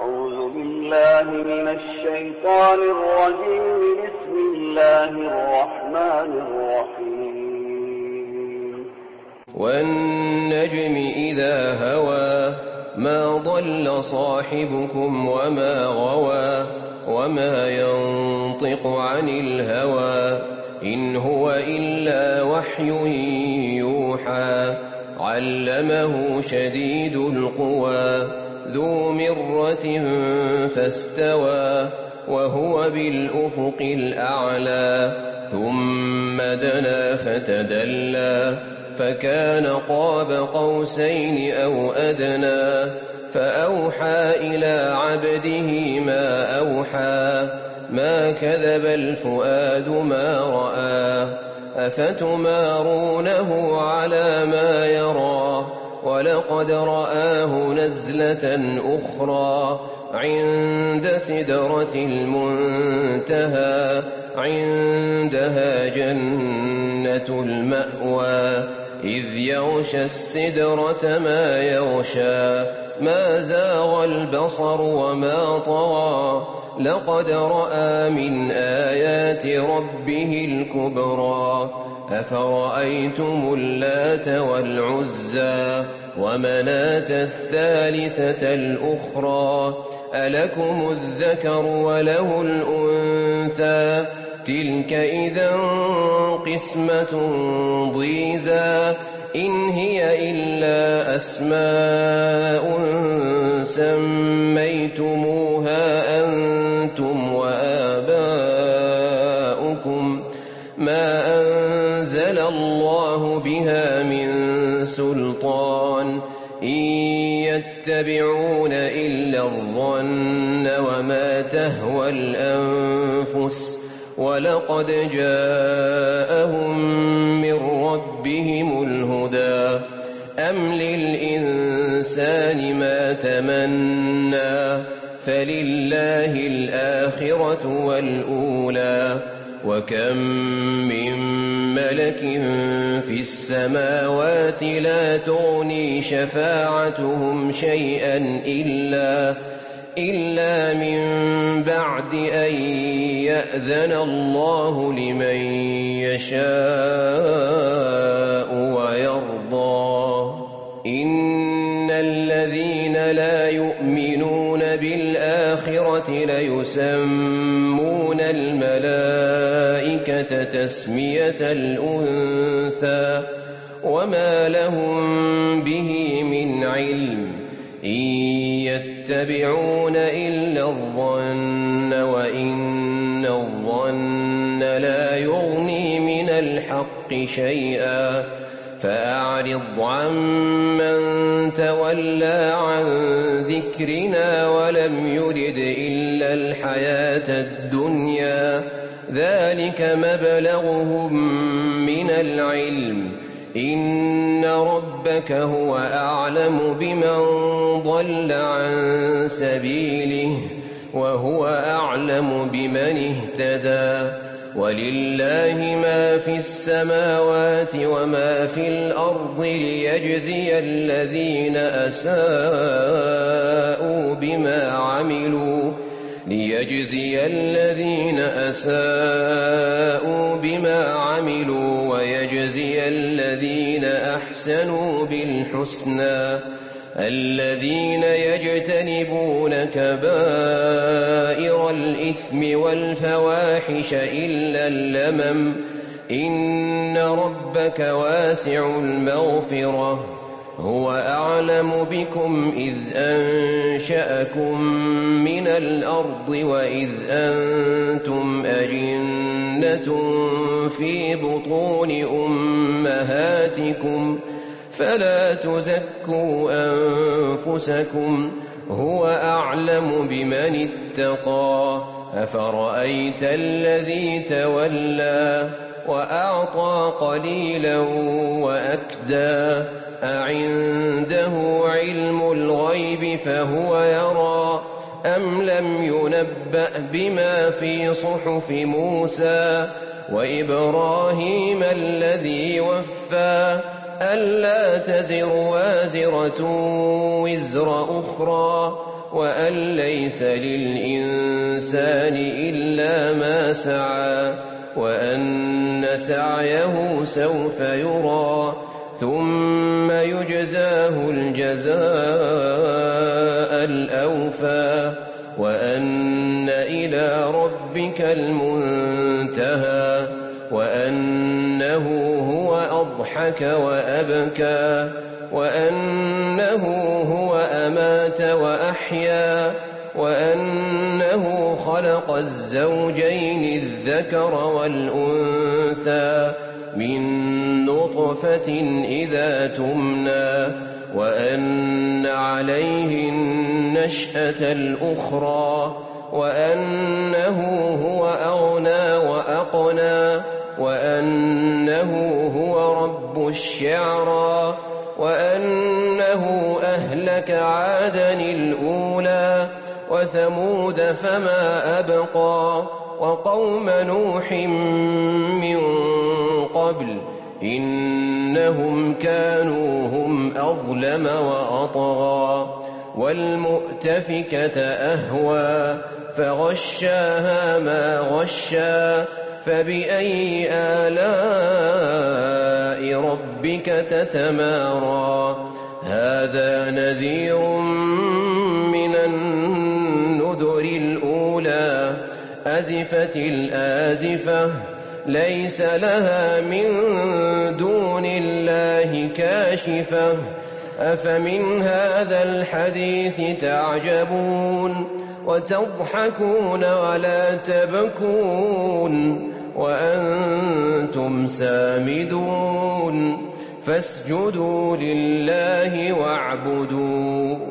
أعوذ بالله من الشيطان الرجيم. بسم الله الرحمن الرحيم. والنجم إذا هوى ما ضل صاحبكم وما غوى وما ينطق عن الهوى إن هو إلا وحي يوحى علمه شديد القوى ذو مرة فاستوى وهو بالأفق الأعلى ثم دنا فتدلى فكان قاب قوسين أو أدنى فأوحى إلى عبده ما أوحى ما كذب الفؤاد ما رأى أفتمارونه على ما يرى ولقد رآه نزلة أخرى عند سدرة المنتهى عندها جنة المأوى إذ يغشى السدرة ما يغشى ما زاغ البصر وما طغى لقد رأى من آيات ربه الكبرى أفرأيتم اللات والعزى ومناة الثالثة الأخرى ألكم الذكر وله الأنثى تلك إذا قسمة ضيزى إن هي إلا أسماء سميتموها أنتم وآباؤكم ما أنزل الله بها من سلطان إن يتبعون إلا الظن وما تهوى الأنفس ولقد جاءهم من ربهم الهدى أم للإنسان ما تمنى فلله الآخرة والأولى وكم من ملك في السماوات لا تغني شفاعتهم شيئا إلا من بعد أن يأذن الله لمن يشاء ويرضى إن الذين لا يؤمنون بالآخرة ليسمون الملائكة تسمية الأنثى وما لهم به من علم إن يتبعون إلا الظن وإن الظن لا يغني من الحق شيئا فأعرض عمن تولى عن ذكرنا ولم يرد إلا الحياة الدنيا ذلك مبلغهم من العلم إن ربك هو أعلم بمن ضل عن سبيله وهو أعلم بمن اهتدى ولله ما في السماوات وما في الأرض ليجزي الذين أساءوا بما عملوا ويجزي الذين أحسنوا بالحسنى الذين يجتنبون كبائر الإثم والفواحش إلا اللمم إن ربك واسع المغفرة هو أعلم بكم إذ أنشأكم من الأرض وإذ أنتم أجنة في بطون أمهاتكم فلا تزكوا أنفسكم هو أعلم بمن اتقى أفرأيت الذي تولى وأعطى قليلا وأكدى أعنده علم الغيب فهو يرى أم لم ينبأ بما في صحف موسى وإبراهيم الذي وفى ألا تزر وازرة وزر أخرى وأن ليس للإنسان إلا ما سعى وأن سعيه سوف يرى ثم يجزاه الجزاء الأوفى وأن إلى ربك المنتهى وأنه هو أضحك وأبكى وأنه هو أمات وأحيا وأنه خلق الزوجين الذكر والأنثى من نطفة إذا تمنى وأن عليه النشأة الأخرى وأنه هو أغنى وأقنى وأنه هو رب الشعرى وأنه أهلك عادا الأولى وثمود فما أبقى وقوم نوح من قبل إنهم كانوا هم أظلم وأطغى والمؤتفكة أهوى فغشاها ما غشا فبأي آلاء ربك تتمارى هذا نذير من النذر الأولى أزفت الآزفة ليس لها من دون الله كاشفة أفمن هذا الحديث تعجبون وتضحكون ولا تبكون وأنتم سامدون فاسجدوا لله واعبدوا